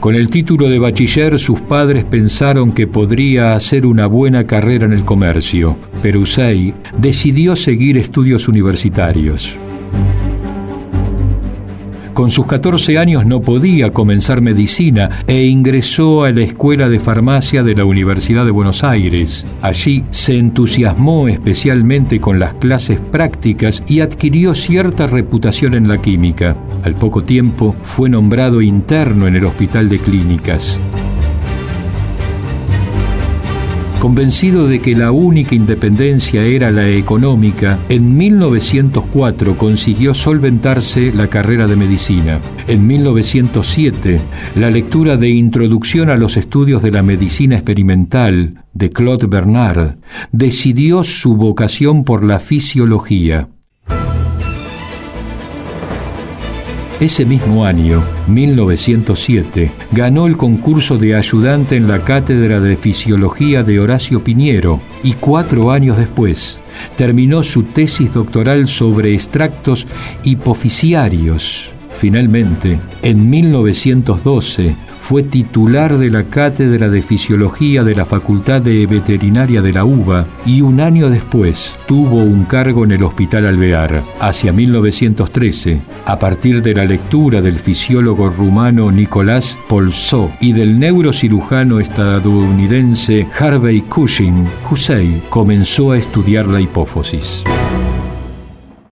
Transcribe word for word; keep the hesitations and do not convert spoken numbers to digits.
Con el título de bachiller, sus padres pensaron que podría hacer una buena carrera en el comercio, pero Usei decidió seguir estudios universitarios. Con sus catorce años no podía comenzar medicina e ingresó a la Escuela de Farmacia de la Universidad de Buenos Aires. Allí se entusiasmó especialmente con las clases prácticas y adquirió cierta reputación en la química. Al poco tiempo fue nombrado interno en el Hospital de Clínicas. Convencido de que la única independencia era la económica, en mil novecientos cuatro consiguió solventarse la carrera de medicina. En mil novecientos siete, la lectura de Introducción a los estudios de la medicina experimental de Claude Bernard decidió su vocación por la fisiología. Ese mismo año, mil novecientos siete, ganó el concurso de ayudante en la Cátedra de Fisiología de Horacio Piñero y cuatro años después terminó su tesis doctoral sobre extractos hipofisiarios. Finalmente, en mil novecientos doce, fue titular de la Cátedra de Fisiología de la Facultad de Veterinaria de la UBA y un año después tuvo un cargo en el Hospital Alvear. Hacia mil novecientos trece, a partir de la lectura del fisiólogo rumano Nicolás Polzó y del neurocirujano estadounidense Harvey Cushing, Usei comenzó a estudiar la hipófisis.